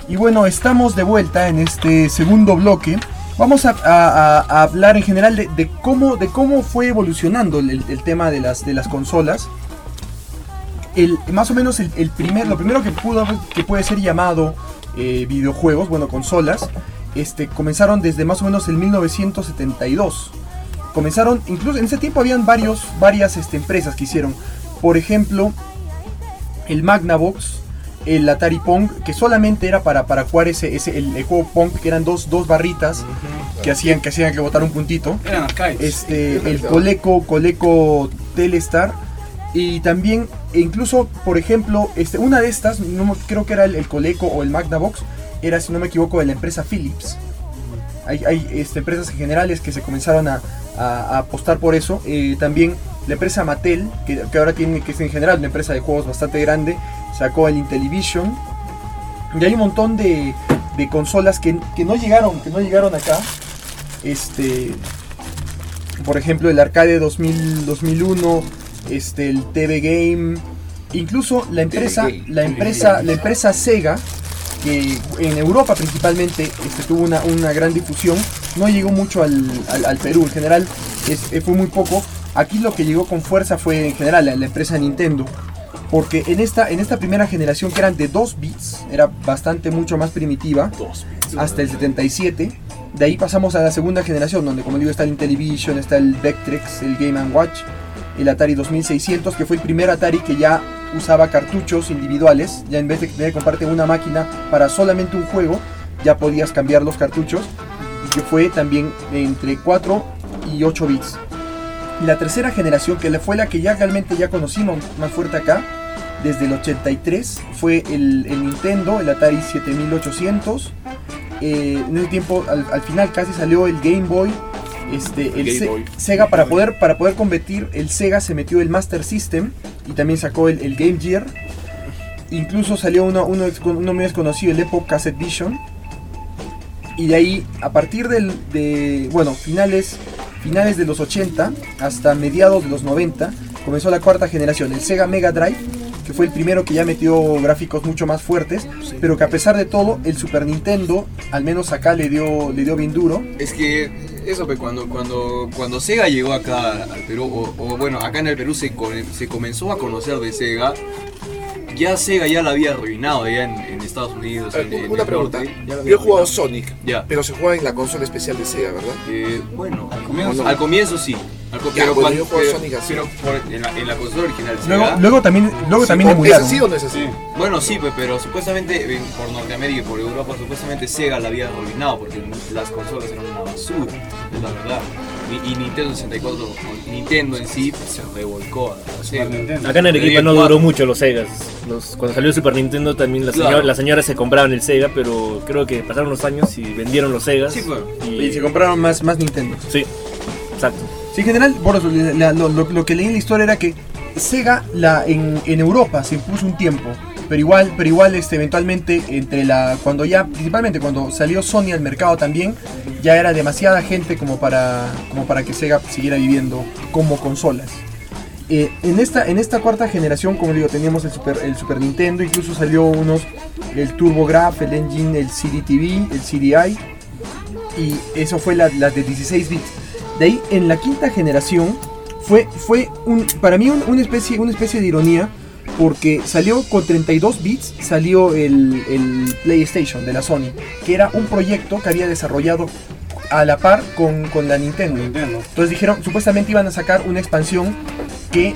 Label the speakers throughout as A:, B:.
A: Y bueno, estamos de vuelta en este segundo bloque. Vamos a hablar en general de cómo fue evolucionando el tema de las consolas. Más o menos lo primero que puede ser llamado videojuegos, bueno, consolas, comenzaron desde más o menos el 1972. Comenzaron, incluso en ese tiempo habían varias empresas que hicieron. Por ejemplo, el Magnavox, el Atari Pong, que solamente era para jugar el juego Pong, que eran dos barritas que hacían que botar un puntito.
B: Eran arcades.
A: El Coleco Telestar. Y también, incluso, por ejemplo, una de estas, creo que era el Coleco o el Magnavox, era, si no me equivoco, de la empresa Philips. Hay empresas generales que se comenzaron a apostar por eso. También la empresa Mattel, que ahora que es en general una empresa de juegos bastante grande, sacó el Intellivision. Y hay un montón de consolas que no llegaron acá. Por ejemplo, el Arcade 2001, el TV Game, incluso la empresa Sega, que en Europa principalmente tuvo una gran difusión, no llegó mucho al Perú. En general fue muy poco. Aquí lo que llegó con fuerza fue en general la empresa Nintendo, porque en esta primera generación, que eran de 2 bits, era mucho más primitiva, hasta el 77. De ahí pasamos a la segunda generación, donde, como digo, está el Intellivision, está el Vectrex, el Game & Watch, el Atari 2600, que fue el primer Atari que ya usaba cartuchos individuales. Ya en vez de tener que comprarte una máquina para solamente un juego, ya podías cambiar los cartuchos, y que fue también entre 4 y 8 bits. Y la tercera generación, que fue la que ya realmente ya conocimos más fuerte acá, desde el 83, fue el Nintendo, el Atari 7800. En ese tiempo, al final casi salió el Game Boy. Sega, para poder competir, el Sega se metió el Master System y también sacó el Game Gear. Incluso salió uno muy desconocido, el Epoch Cassette Vision. Y de ahí, a partir finales de los 80 hasta mediados de los 90, comenzó la cuarta generación, el Sega Mega Drive, que fue el primero que ya metió gráficos mucho más fuertes, pero que a pesar de todo, el Super Nintendo, al menos acá, le dio bien duro.
C: Es que eso, cuando Sega llegó acá al Perú, o bueno, acá en el Perú se comenzó a conocer de Sega. Ya Sega ya la había arruinado ya en Estados Unidos.
D: Una pregunta. Yo he jugado Sonic, pero se juega en la consola especial de Sega, ¿verdad?
C: Bueno, al comienzo sí. Pero
D: yo juego Sonic así.
C: En la consola original Sega.
A: Luego también emularon.
D: ¿Es así o no es así?
C: Bueno, sí, pero supuestamente por Norteamérica y por Europa, supuestamente Sega la había arruinado porque las consolas eran una basura, es la verdad. Y Nintendo 64, Nintendo en sí, se revolcó a Sega.
E: Acá en Arequipa no duró mucho los Segas. Cuando salió el Super Nintendo también las señoras se compraban el Sega, pero creo que pasaron los años y vendieron los Segas.
C: Sí, pues.
A: Y se compraron más Nintendo.
E: Sí, exacto.
A: Sí, en general, por eso, lo que leí en la historia era que Sega en Europa se impuso un tiempo, pero igual eventualmente principalmente cuando salió Sony al mercado también, ya era demasiada gente como para que Sega siguiera viviendo como consolas. En esta cuarta generación, como digo, teníamos el Super Nintendo, incluso salió el TurboGrafx, el Engine, el CD-TV, el CDI, y eso fue la de 16 bits. De ahí, en la quinta generación, fue para mí una especie de ironía, porque salió con 32 bits, salió el PlayStation de la Sony, que era un proyecto que había desarrollado a la par con la Nintendo. Entonces dijeron, supuestamente iban a sacar una expansión que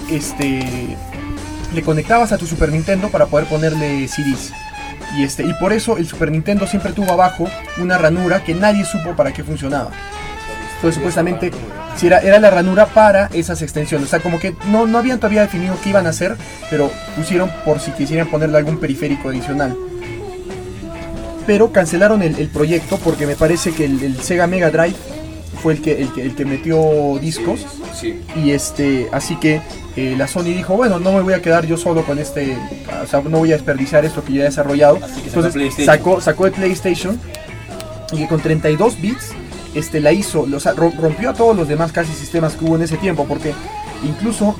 A: le conectabas a tu Super Nintendo para poder ponerle CDs. Y por eso el Super Nintendo siempre tuvo abajo una ranura que nadie supo para qué funcionaba. Entonces supuestamente si era la ranura para esas extensiones. O sea, como que no habían todavía definido qué iban a hacer, pero pusieron por si quisieran ponerle algún periférico adicional. Pero cancelaron el proyecto porque me parece que el Sega Mega Drive fue el que metió discos.
C: Sí.
A: Y así que la Sony dijo, bueno, no me voy a quedar yo solo con o sea, no voy a desperdiciar esto que ya he desarrollado. Entonces sacó el PlayStation, y que con 32 bits la hizo, o sea, rompió a todos los demás casi sistemas que hubo en ese tiempo, porque incluso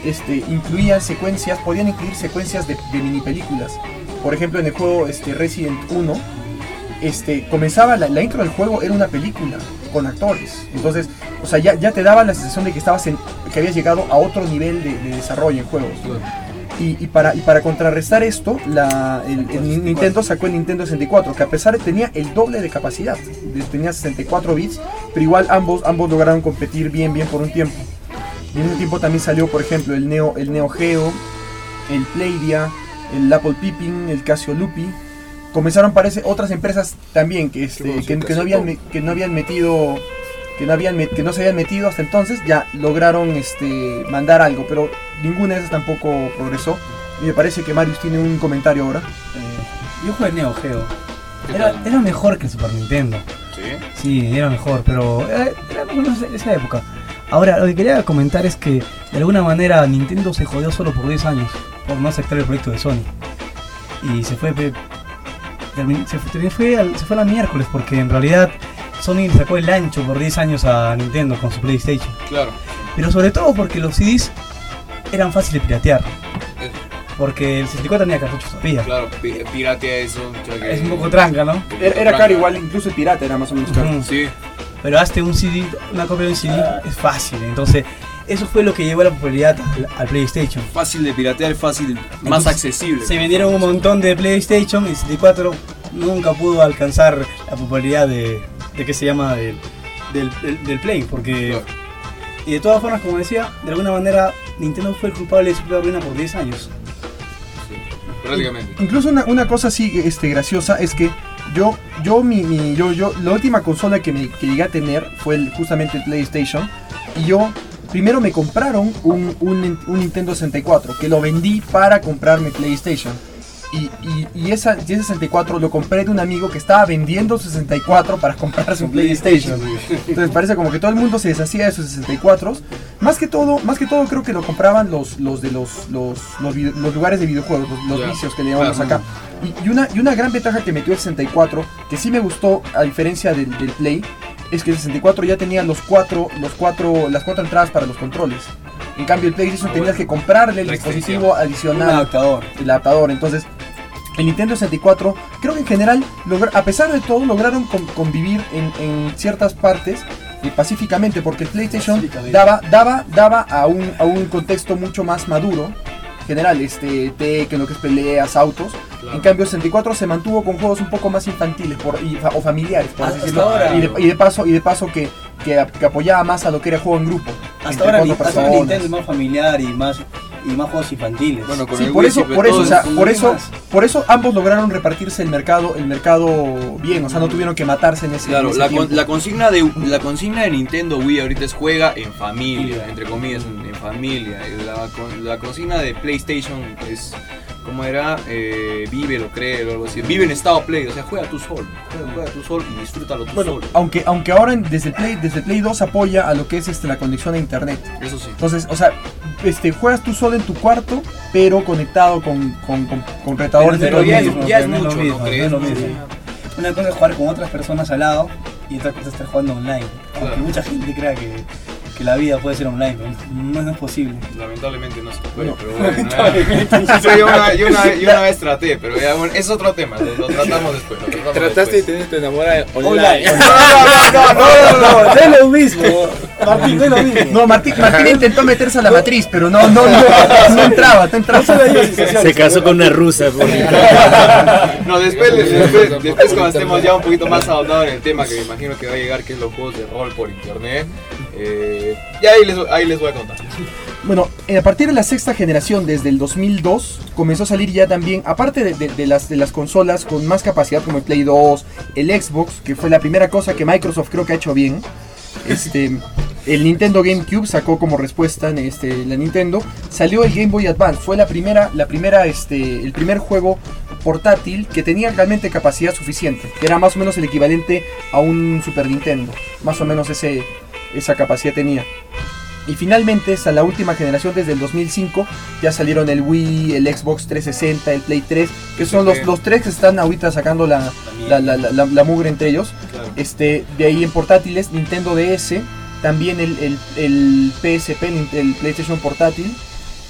A: podían incluir secuencias de mini películas. Por ejemplo, en el juego Resident 1, comenzaba la intro del juego, era una película con actores. Entonces, o sea, ya te daba la sensación de que que habías llegado a otro nivel de desarrollo en juegos. Y para contrarrestar esto, el Nintendo sacó el Nintendo 64, que a pesar de que tenía el doble de capacidad, tenía 64 bits, pero igual ambos lograron competir bien por un tiempo. Y en un tiempo también salió, por ejemplo, el Neo Geo, el Playdia, el Apple Pippin, el Casio Lupi. Comenzaron, parece, otras empresas también que no se habían metido hasta entonces, ya lograron mandar algo, pero ninguna de esas tampoco progresó. Y me parece que Marius tiene un comentario ahora.
B: Yo jugué Neo Geo. Era mejor que el Super Nintendo.
C: ¿Sí?
B: Sí, era mejor, pero era mejor en esa época. Ahora, lo que quería comentar es que de alguna manera Nintendo se jodió solo por 10 años por no aceptar el proyecto de Sony. Y se fue a la miércoles, porque en realidad Sony le sacó el ancho por 10 años a Nintendo con su PlayStation.
C: Claro.
B: Pero sobre todo porque los CDs eran fáciles de piratear. Porque el 64 tenía cartuchos todavía.
C: Claro, piratea eso.
B: Es un poco tranca, ¿no?
A: Era caro igual, incluso el pirata era más o menos caro.
C: Sí.
B: Pero hazte un CD, una copia de un CD es fácil. Entonces, eso fue lo que llevó la popularidad al PlayStation.
C: Fácil de piratear, fácil, más accesible.
B: Se vendieron un montón de PlayStation y el 64 nunca pudo alcanzar la popularidad del Play, porque... Claro. Y de todas formas, como decía, de alguna manera Nintendo fue el culpable de su propia ruina por 10 años.
C: Sí, prácticamente.
A: Incluso una cosa así graciosa es que yo la última consola que llegué a tener fue justamente el PlayStation, y yo primero me compraron un Nintendo 64, que lo vendí para comprarme PlayStation. Y ese 64 lo compré de un amigo que estaba vendiendo 64 para comprarse un PlayStation. Entonces parece como que todo el mundo se deshacía de sus 64. Más que todo creo que lo compraban los lugares de videojuegos, los vicios que le llamamos acá. Y una gran ventaja que metió el 64, que sí me gustó a diferencia del Play, es que el 64 ya tenía las cuatro entradas para los controles. En cambio el PlayStation tenías que comprarle el dispositivo adicional, el adaptador. Entonces el Nintendo 64 creo que en general, a pesar de todo, lograron convivir en ciertas partes pacíficamente, porque el PlayStation daba a un contexto mucho más maduro general, que lo que es peleas, autos. Claro. En cambio el 64 se mantuvo con juegos un poco más infantiles o familiares, por así decirlo. Y de paso que apoyaba más a lo que era juego en grupo.
B: Hasta ahora Nintendo es más familiar y más juegos infantiles.
C: Bueno,
B: con
A: sí, por eso ambos lograron repartirse el mercado bien, o sea, no tuvieron que matarse en ese.
C: Claro,
A: en ese
C: la consigna de Nintendo Wii ahorita es juega en familia, entre comillas, en familia. La consigna de PlayStation es, ¿cómo era? Vívelo, créelo, algo así. Vive en estado Play, o sea, juega tú solo. Juega tú solo y disfrútalo tú solo.
A: Aunque ahora desde el Play 2 apoya a lo que es la conexión a internet.
C: Eso sí.
A: Entonces, o sea, juegas tú solo en tu cuarto, pero conectado con retadores de
C: pero ya es mucho, ¿no crees?
B: Una cosa es jugar con otras personas al lado y otra cosa es estar jugando online. Aunque
C: claro.
B: Mucha gente crea que la vida puede ser online, pero no es posible.
C: Lamentablemente no se puede, pero bueno. Yo una vez traté, pero ya, bueno, es otro tema, lo tratamos después.
D: Trataste de tener tu enamorada online.
B: No, es lo mismo. Martín, no es lo mismo.
A: No, Martín intentó meterse a la matriz, pero no entraba.
E: Se casó con una rusa.
C: No, después cuando estemos ya un poquito más adaptados en el tema, que me imagino que va a llegar, que es los juegos de rol por internet. Y ahí les voy a contar.
A: Bueno, a partir de la sexta generación, desde el 2002, comenzó a salir ya también, aparte de las consolas con más capacidad como el Play 2, el Xbox, que fue la primera cosa que Microsoft creo que ha hecho bien. El Nintendo GameCube sacó como respuesta la Nintendo. Salió el Game Boy Advance, fue el primer juego portátil que tenía realmente capacidad suficiente, que era más o menos el equivalente a un Super Nintendo, más o menos esa capacidad tenía. Y finalmente, hasta la última generación, desde el 2005, ya salieron el Wii, el Xbox 360, el Play 3, que son los tres que están ahorita sacando la mugre entre ellos. Claro. De ahí en portátiles, Nintendo DS, también el PSP, el PlayStation Portátil,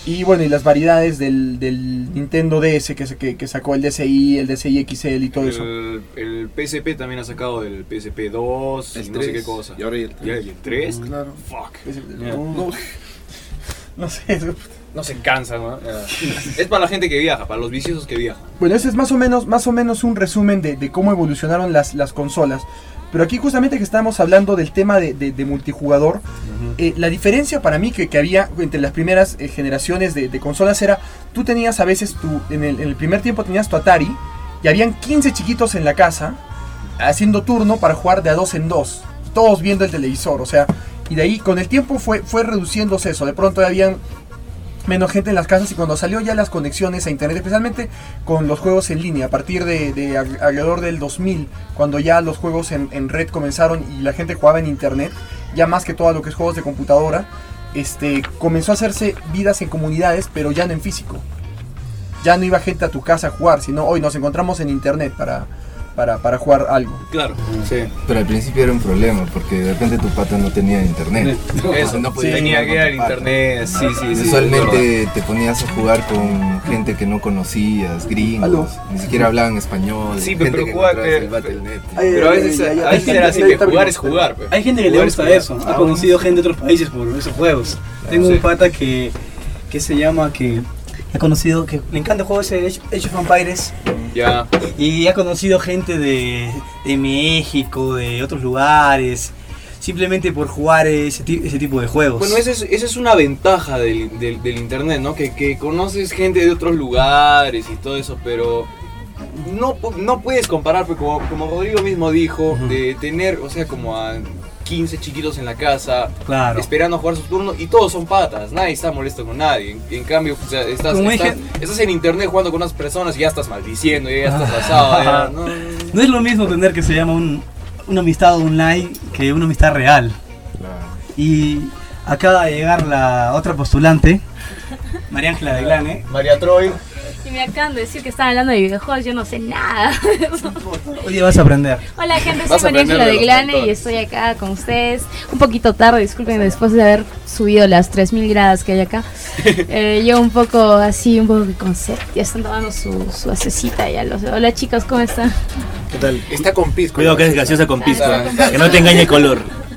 A: Y bueno, y las variedades del Nintendo DS que sacó el DSi, el DSi XL y todo eso.
C: El PSP también ha sacado el PSP 2,
D: el 3,
C: no sé qué cosa.
D: Y ahora el 3.
C: ¿Y el 3?
A: Claro.
C: Fuck.
A: No sé.
C: No se cansa, ¿no? Es para la gente que viaja, para los viciosos que viajan.
A: Bueno, ese es más o menos un resumen de cómo evolucionaron las consolas. Pero aquí justamente que estamos hablando del tema de multijugador, la diferencia para mí que había entre las primeras generaciones de consolas era, tú tenías a veces, en el primer tiempo tenías tu Atari, y habían 15 chiquitos en la casa, haciendo turno para jugar de a 2 en 2, todos viendo el televisor, o sea, y de ahí con el tiempo fue reduciéndose eso, de pronto habían menos gente en las casas, y cuando salió ya las conexiones a internet, especialmente con los juegos en línea, a partir de alrededor del 2000, cuando ya los juegos en red comenzaron y la gente jugaba en internet, ya más que todo lo que es juegos de computadora, comenzó a hacerse vidas en comunidades, pero ya no en físico. Ya no iba gente a tu casa a jugar, sino hoy nos encontramos en internet para jugar algo.
C: Claro, sí.
F: Pero al principio era un problema, porque de repente tu pata no tenía internet.
C: Eso, no podía tenía que ir al internet, sí.
F: Usualmente te ponías a jugar con gente que no conocías, gringos, ni siquiera hablaban español.
C: Sí, pero jugar, pero a veces era así, que jugar es jugar.
B: Hay gente que le gusta eso, ha conocido gente de otros países por esos juegos. Tengo un pata que se llama, que he conocido, que le encanta el juego ese Age of Empires.
C: Ya.
B: Y ha conocido gente de México, de otros lugares, simplemente por jugar ese tipo de juegos.
C: Bueno, esa es una ventaja del internet, ¿no? Que conoces gente de otros lugares y todo eso, pero no puedes comparar, porque como Rodrigo mismo dijo, de tener, o sea, como a 15 chiquitos en la casa,
B: claro,
C: esperando a jugar su turno, y todos son patas, nadie está molesto con nadie. En cambio, o sea, estás en internet jugando con unas personas y ya estás maldiciendo, ya estás asado.
B: No es lo mismo tener, que se llama una amistad online, que una amistad real.
F: Claro.
B: Y acaba de llegar la otra postulante, María Ángela de Glane.
C: María Troy.
G: Y me acaban de decir que están hablando de videojuegos, yo no sé nada.
B: Hoy día vas a aprender.
G: Hola gente, soy María Ángela de Glane y estoy acá con ustedes. Un poquito tarde, disculpen, después de haber subido las 3000 gradas que hay acá. Yo un poco con sed, ya están tomando su asecita ya. Hola chicos, ¿cómo están?
E: ¿Qué tal?
D: Está con pisco.
E: Cuidado que es gaseosa con pisco, que no te engañe el color.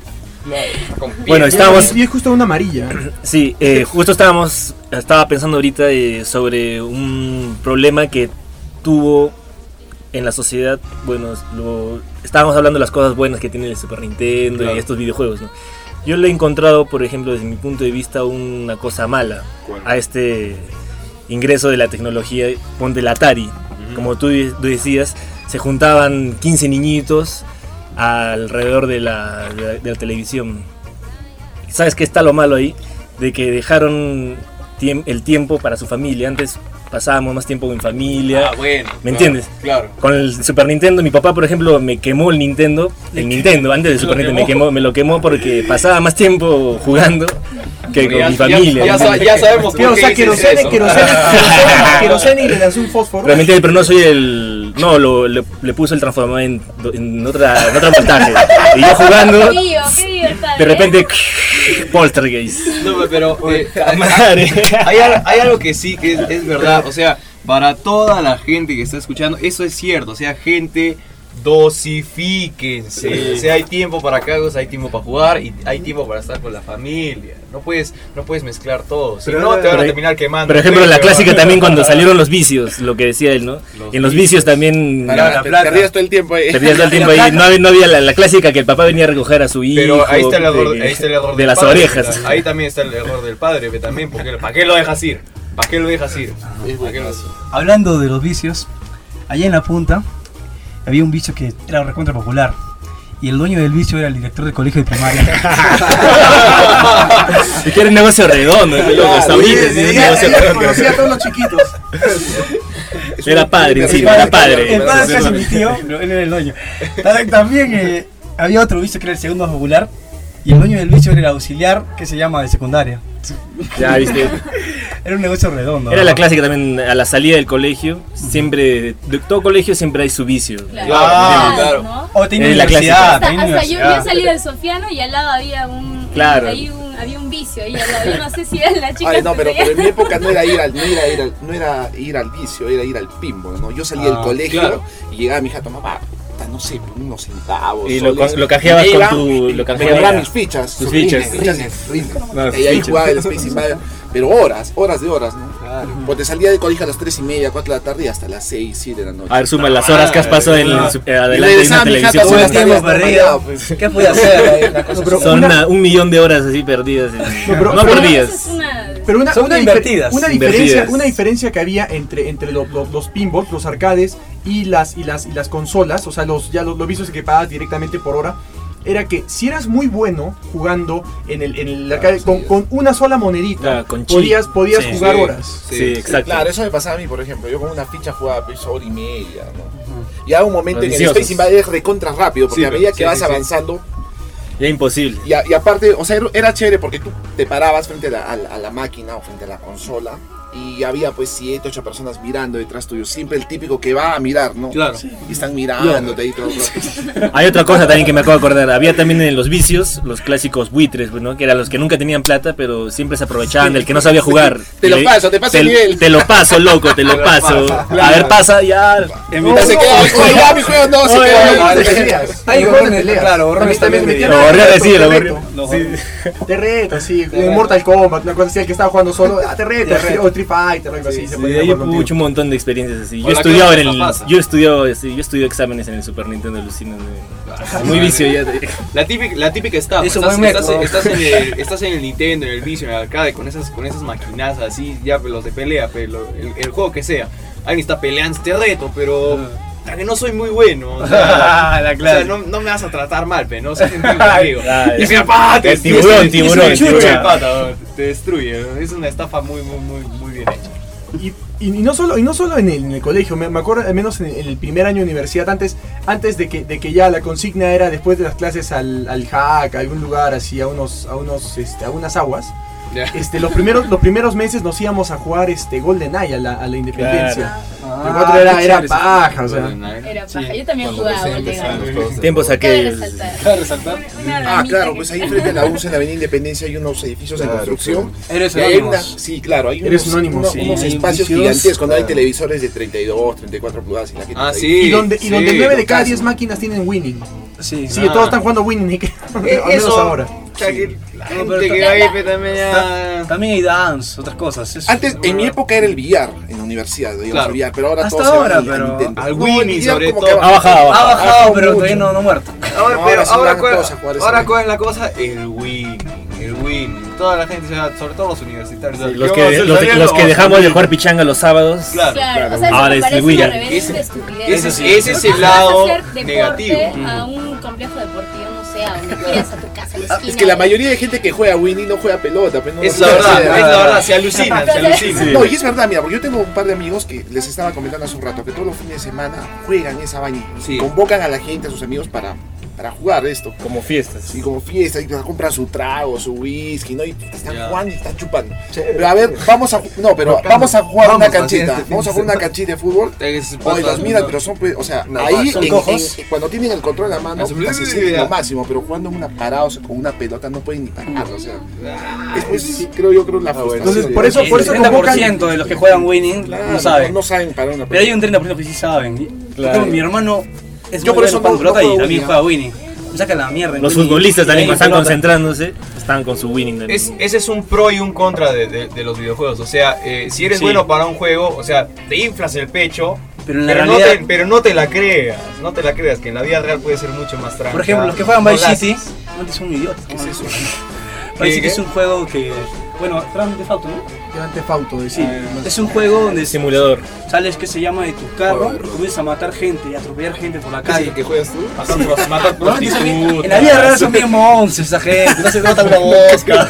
C: Bueno,
A: Y es justo una amarilla.
E: Sí, justo estaba pensando ahorita sobre un problema que tuvo en la sociedad. Bueno, estábamos hablando de las cosas buenas que tiene el Super Nintendo, claro, y estos videojuegos, ¿no? Yo le he encontrado, por ejemplo, desde mi punto de vista, una cosa mala a este ingreso de la tecnología. Ponte el Atari, como tú decías, se juntaban 15 niñitos alrededor de la televisión. ¿Sabes qué está lo malo ahí? De que dejaron el tiempo para su familia. Antes pasábamos más tiempo en familia.
C: Bueno,
E: ¿me entiendes?
C: Claro.
E: Con el Super Nintendo, mi papá, por ejemplo, me quemó el Nintendo antes del Super Nintendo, me lo quemó porque pasaba más tiempo jugando que con mi familia.
C: Ya sabemos por qué dices eso.
A: Querosene y le lanzó un fósforo.
E: Realmente, pero no soy el... No, le puso el transformador en otra voltaje. Y yo jugando, de repente, poltergeist.
C: No, pero hay algo que sí, que es verdad. O sea, para toda la gente que está escuchando, eso es cierto. O sea, gente, dosifíquense. O sea, hay tiempo para cagos, hay tiempo para jugar y hay tiempo para estar con la familia. No puedes mezclar todo. Si no, te van a terminar quemando.
E: Por ejemplo, la clásica también cuando salieron los vicios, lo que decía él, ¿no? En los vicios también
D: Perdías todo el tiempo ahí.
E: No había la clásica que el papá venía a recoger a su hijo.
C: Pero ahí está el error
E: de las
C: padre,
E: orejas.
C: Ahí también está el error del padre, que también, porque ¿para qué lo dejas ir? ¿Para qué lo dejas ir?
B: Hablando de los vicios, allá en la punta había un vicio que era recontra popular. Y el dueño del vicio era el director del colegio de primaria.
E: Es que era un negocio redondo,
A: conocía a todos los chiquitos.
E: Era padre encima, era padre.
B: El padre casi mi tío, pero él era el dueño. También había otro vicio que era el segundo popular. Y el dueño del vicio era el auxiliar, que se llama de secundaria.
E: Ya viste.
B: Era un negocio redondo.
E: Era la clásica también, a la salida del colegio, siempre, de todo colegio siempre hay su vicio.
G: Claro.
B: O tenía
E: la
B: universidad.
G: Hasta yo salí del Sofiano y al lado había un
E: Claro.
G: Había un vicio ahí al lado. Yo no sé si era la chica.
D: Ay, no, pero en mi época no era ir al vicio, era ir al pinball, ¿no? Yo salía del colegio y llegaba mi hija, tomaba, no sé, unos centavos.
E: Y lo canjeabas con tu. Lo canjeabas
D: mis fichas.
E: Tus fichas.
D: Y ahí jugaba el Space Invader. Pero horas de horas, ¿no? Claro. Porque salía del colegio a las 3:30, 4 de la tarde y hasta las 6, 7 de la noche.
E: A ver, suma las horas que has pasado adelante de una televisión.
B: Todo el tiempo perdido. ¿Qué puede hacer?
E: Son 1.000.000 de horas así perdidas. No perdidas.
A: Pero una
B: invertidas.
A: Una diferencia que había entre los pinballs, los arcades y las consolas, o sea, los vicios que pagabas directamente por hora, era que si eras muy bueno jugando en el arcade con una sola monedita, podías jugar horas.
E: Sí, exacto.
D: Claro, eso me pasaba a mí, por ejemplo. Yo con una ficha jugaba hora y media, ¿no? Y había un momento en que el Space Invader es recontra rápido, porque a medida que vas avanzando...
E: Ya imposible.
D: Y aparte, o sea, era chévere porque tú te parabas frente a la máquina o frente a la consola y había pues 7, 8 personas mirando detrás tuyo. Siempre el típico que va a mirar, ¿no?
C: Claro.
D: Y están mirándote ahí todo.
E: Hay otra cosa también que me acabo de acordar. Había también en los vicios los clásicos buitres, ¿no? Que eran los que nunca tenían plata, pero siempre se aprovechaban del que no sabía jugar.
D: Te paso el nivel.
E: Te lo paso, loco, te lo paso. A ver, pasa ya.
D: Se queda mi juego, no, se queda.
B: Hay borrones, claro, borrones también.
A: Te reto, sí. En Mortal Kombat, una cosa así, el que estaba jugando solo, te reto. O Street Fighter, algo así.
E: Yo he hecho un montón de experiencias así. Yo he estudiado exámenes en el Super Nintendo, alucinando. Muy vicio ya.
C: La típica estafa. Estás en el Nintendo, en el vicio, en el arcade, con esas maquinazas así, ya los de pelea, pero el juego que sea. Alguien está peleando, te reto, pero que no soy muy bueno. O sea, no me vas a tratar mal, pero no sé conmigo. Y mira, te
E: tiburón.
C: Te destruye. Es una estafa muy bien hecha.
A: Y no solo en el colegio, me acuerdo al menos en el primer año de universidad, antes de que ya la consigna era después de las clases al hack, a algún lugar así, a unas aguas. Los primeros meses nos íbamos a jugar GoldenEye a la Independencia. El otro era paja, o sea.
G: Era paja, yo también jugaba GoldenEye.
E: Tiempos aquellos.
D: ¿Cabe resaltar? Claro, pues ahí frente a la UNCE, en la Avenida Independencia, hay unos edificios en construcción.
B: Eres anónimo.
D: Sí, claro, hay
A: unos
D: espacios gigantes cuando hay televisores de 32, 34 pulgadas y la gente
A: y donde 9 de cada 10 máquinas tienen Winning. Sí, todos están jugando Winning, al menos ahora.
B: También hay dance, otras cosas.
D: Antes, en mi época era el billar en la universidad, digamos, el billar, pero ahora
B: hasta
D: todo
B: ahora,
D: se va
B: pero
D: al
C: Winning sobre todo.
E: Ha bajado,
B: pero todavía no muerto.
C: Ahora ¿cuál es la cosa? El Winning. Toda la gente se va, sobre todo los universitarios.
E: Sí, los que dejamos de jugar pichanga los sábados.
G: Claro. O sea,
E: ahora es el Wii.
C: Ese es el lado negativo.
G: A un complejo deportivo, no sé, a donde quieras, a tu casa, a la esquina.
D: Es que la mayoría de gente que juega Winning no juega pelota. Pero
C: es la verdad, se alucinan.
D: No, y es verdad, mira, porque yo tengo un par de amigos que les estaba comentando hace un rato que todos los fines de semana juegan esa vaina. Convocan a la gente, a sus amigos para jugar esto.
E: Como fiestas.
D: Sí, como fiestas, y compran su trago, su whisky, ¿no? Y están jugando y están chupando. Pero a ver, vamos a jugar una canchita. Vamos a jugar una canchita de fútbol. Oye, las miran, pero son, o sea, ahí cuando tienen el control en la mano, se siente lo máximo, pero jugando parados con una pelota no pueden ni parar, o sea. Creo la frustración.
A: Entonces, por eso
B: el 30% de los que juegan Winning no saben.
D: No saben parar una pelota.
B: Pero hay un 30% que sí saben. Mi hermano
D: yo por eso no
B: pelota y también juega Winning. Me saca la mierda.
E: Los futbolistas también están concentrándose, están con su Winning.
C: Ese es un pro y un contra de los videojuegos. O sea, si eres bueno para un juego, o sea, te inflas el pecho.
B: Pero en la realidad,
C: no te la creas, que en la vida real puede ser mucho más tranquila.
B: Por ejemplo, los que juegan Vice City, antes son idiotas.
D: ¿Qué es eso?
B: Vice City es un juego que, bueno, Grand Theft Auto, ¿no?
A: Grand Theft Auto, sí.
B: Es un juego donde
E: simulador.
B: Sales que se llama de tu carro, comienzas a matar gente y atropellar gente por la calle.
D: ¿Qué juegas tú?
C: Matar prostitutas.
B: En la vida real son bien monces esa gente, no se nota una mosca.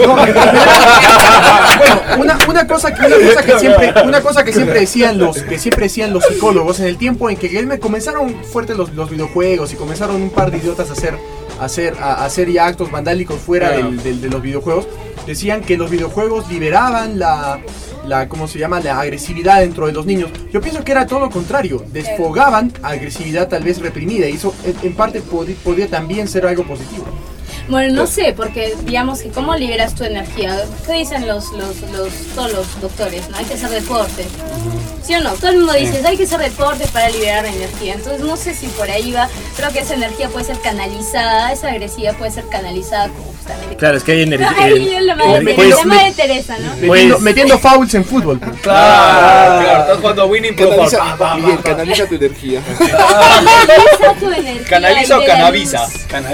A: Bueno, una cosa que siempre decían los psicólogos en el tiempo en que comenzaron fuertes los videojuegos y comenzaron un par de idiotas a hacer ya actos vandálicos fuera de los videojuegos, decían que los videojuegos liberaban la ¿cómo se llama? La agresividad dentro de los niños. Yo pienso que era todo lo contrario, desfogaban agresividad tal vez reprimida y eso en parte podría también ser algo positivo.
G: Bueno, no sé, porque digamos que cómo liberas tu energía. ¿Qué dicen todos los doctores? ¿No? Hay que hacer deporte. ¿Sí o no? Todo el mundo dice, hay que hacer deporte para liberar energía. Entonces no sé si por ahí va. Creo que esa energía puede ser canalizada, esa agresividad puede ser canalizada como justamente.
E: Claro, es que hay energía.
G: La madre Teresa, ¿no?
A: Metiendo fouls en fútbol.
C: Claro, estás jugando a Winning Pro.
D: Miguel, canaliza tu energía.
G: Canaliza tu energía.
C: ¿Canaliza o cannabiza?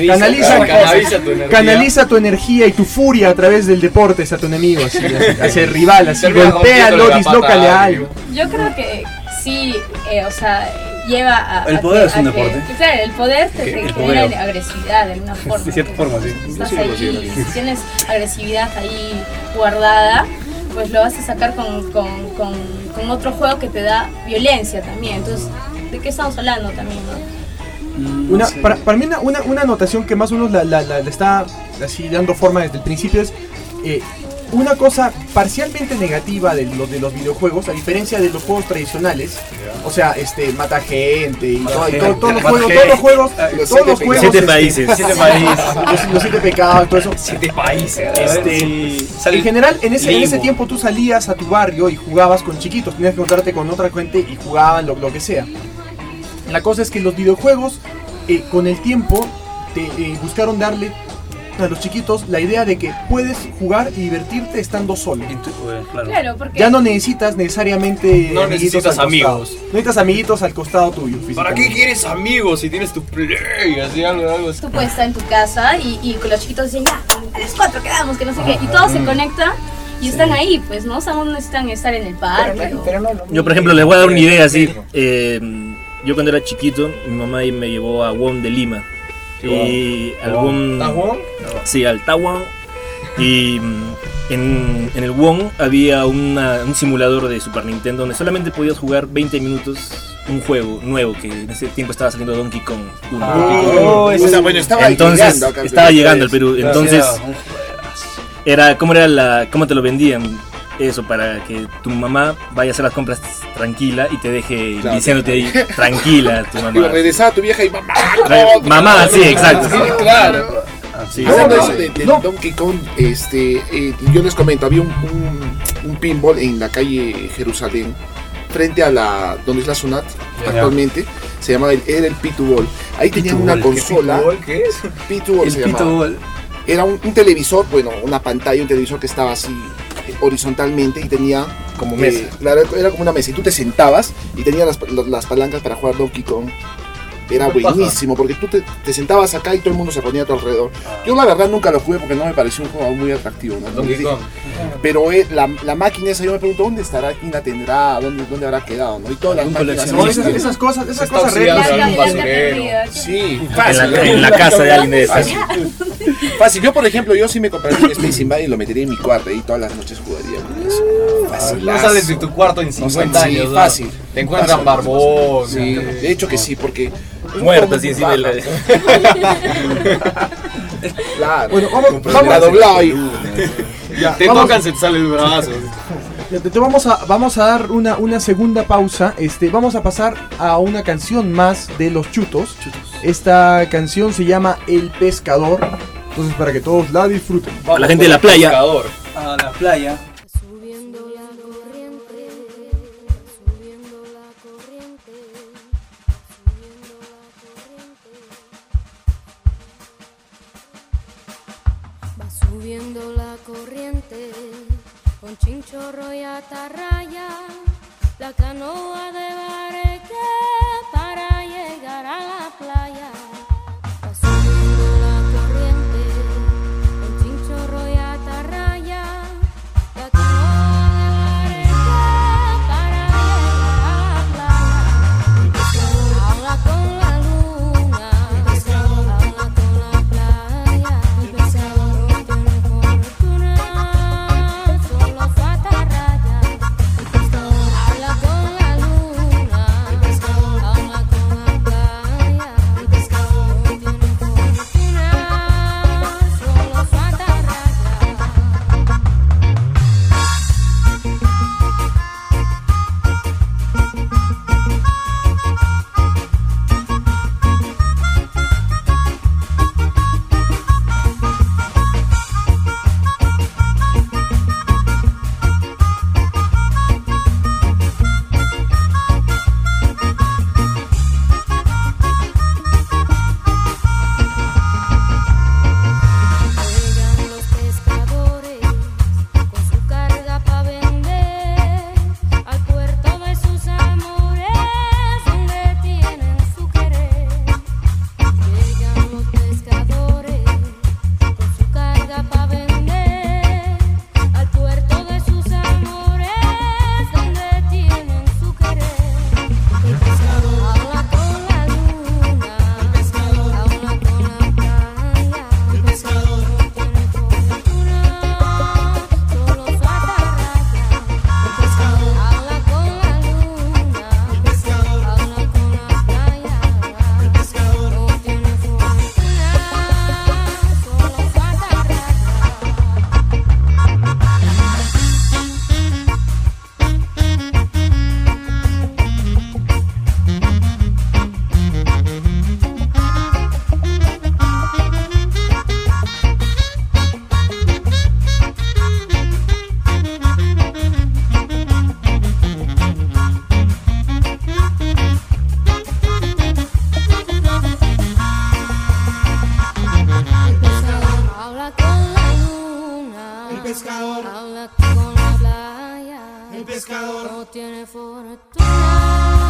A: Canaliza tu energía y tu furia a través del deporte hacia tu enemigo, hacia el rival, así golpéalo, dislócale a algo.
G: Yo creo que sí, o sea, lleva a...
B: El poder es un deporte.
G: Claro, el poder te genera agresividad de alguna forma.
B: De cierta forma, sí.
G: Estás ahí, si tienes agresividad ahí guardada, pues lo vas a sacar con otro juego que te da violencia también. Entonces, ¿de qué estamos hablando también, no?
A: Para mí una anotación que más o menos la está así dando forma desde el principio es una cosa parcialmente negativa de los videojuegos, a diferencia de los juegos tradicionales. O sea, mata gente y todos los juegos,
E: 7 países.
A: Los 7 pecados, todo eso.
C: 7 países.
A: En general, en ese tiempo tú salías a tu barrio y jugabas con chiquitos, tenías que encontrarte con otra gente y jugaban lo que sea. La cosa es que los videojuegos, con el tiempo, buscaron darle a los chiquitos la idea de que puedes jugar y divertirte estando solo.
G: Claro, porque
A: ya no necesitas necesariamente
C: no necesitas amigos.
A: No necesitas amiguitos al costado tuyo.
C: ¿Para qué quieres amigos si tienes tu play? Así algo así.
G: Tú puedes estar en tu casa y con los chiquitos dicen, ya, a las 4 quedamos, que no sé qué. Y todos se conectan y están ahí, pues, ¿no? O sea, no necesitan estar en el parque.
E: Yo, por ejemplo, les voy a dar una idea así. Yo cuando era chiquito, mi mamá me llevó a WOM de Lima. Y
C: ¿Tawon?
E: Sí, al Tawon. Y en el WOM había un simulador de Super Nintendo donde solamente podías jugar 20 minutos un juego nuevo que en ese tiempo estaba saliendo Donkey Kong 1. Estaba llegando al Perú. Entonces ¿cómo te lo vendían? Eso, para que tu mamá vaya a hacer las compras tranquila y te deje diciéndote ahí, tranquila, tu mamá.
D: Y regresaba tu vieja y mamá.
E: Mamá, sí, exacto.
D: Sí, claro. Sí. De Donkey Kong, yo les comento, había un pinball en la calle Jerusalén, frente a donde es la Sunat actualmente, se llamaba era el P2 Ball. Ahí tenían una consola.
C: ¿Qué es?
D: P2 Ball se llamaba. Era un televisor, bueno, una pantalla, un televisor que estaba así horizontalmente y tenía
E: como mesa.
D: Era como una mesa y tú te sentabas y tenías las palancas para jugar Donkey Kong. Era buenísimo porque tú te sentabas acá y todo el mundo se ponía a tu alrededor. Yo la verdad nunca lo jugué porque no me pareció un juego muy atractivo, ¿no?
C: Donkey Kong.
D: Pero la máquina esa, yo me pregunto dónde estará, quién la tendrá, dónde habrá quedado, ¿no? Y todas las máquinas.
A: No, esas cosas reales.
D: Sí, fácil.
E: En la casa de alguien de esas.
D: Fácil. Yo, por ejemplo, yo sí me compraría un Space Invaders y lo metería en mi cuarto y todas las noches jugaría con eso. Fácil.
C: No sales de tu cuarto en 50 años.
D: Sí, fácil.
C: Te encuentran barbón.
D: Sí, de hecho que sí, porque
E: muerto así encima de la...
D: Claro.
A: Bueno, vamos
D: la doblado ahí.
C: Te tocan, se te sale el brazo.
A: Vamos a dar una segunda pausa. Vamos a pasar a una canción más de los Chutos. Esta canción se llama El Pescador. Entonces, para que todos la disfruten.
E: A la gente de la playa.
B: A la playa.
H: Subiendo la corriente, con chinchorro y atarraya, la canoa de bareque para llegar a la playa. Va subiendo la corriente, con chinchorro y atarraya, la canoa de bareque para llegar a la playa. Habla con la luna, habla con la playa. Solo su atarraya, habla con la luna. Habla con la playa. El pescador no tiene fortuna.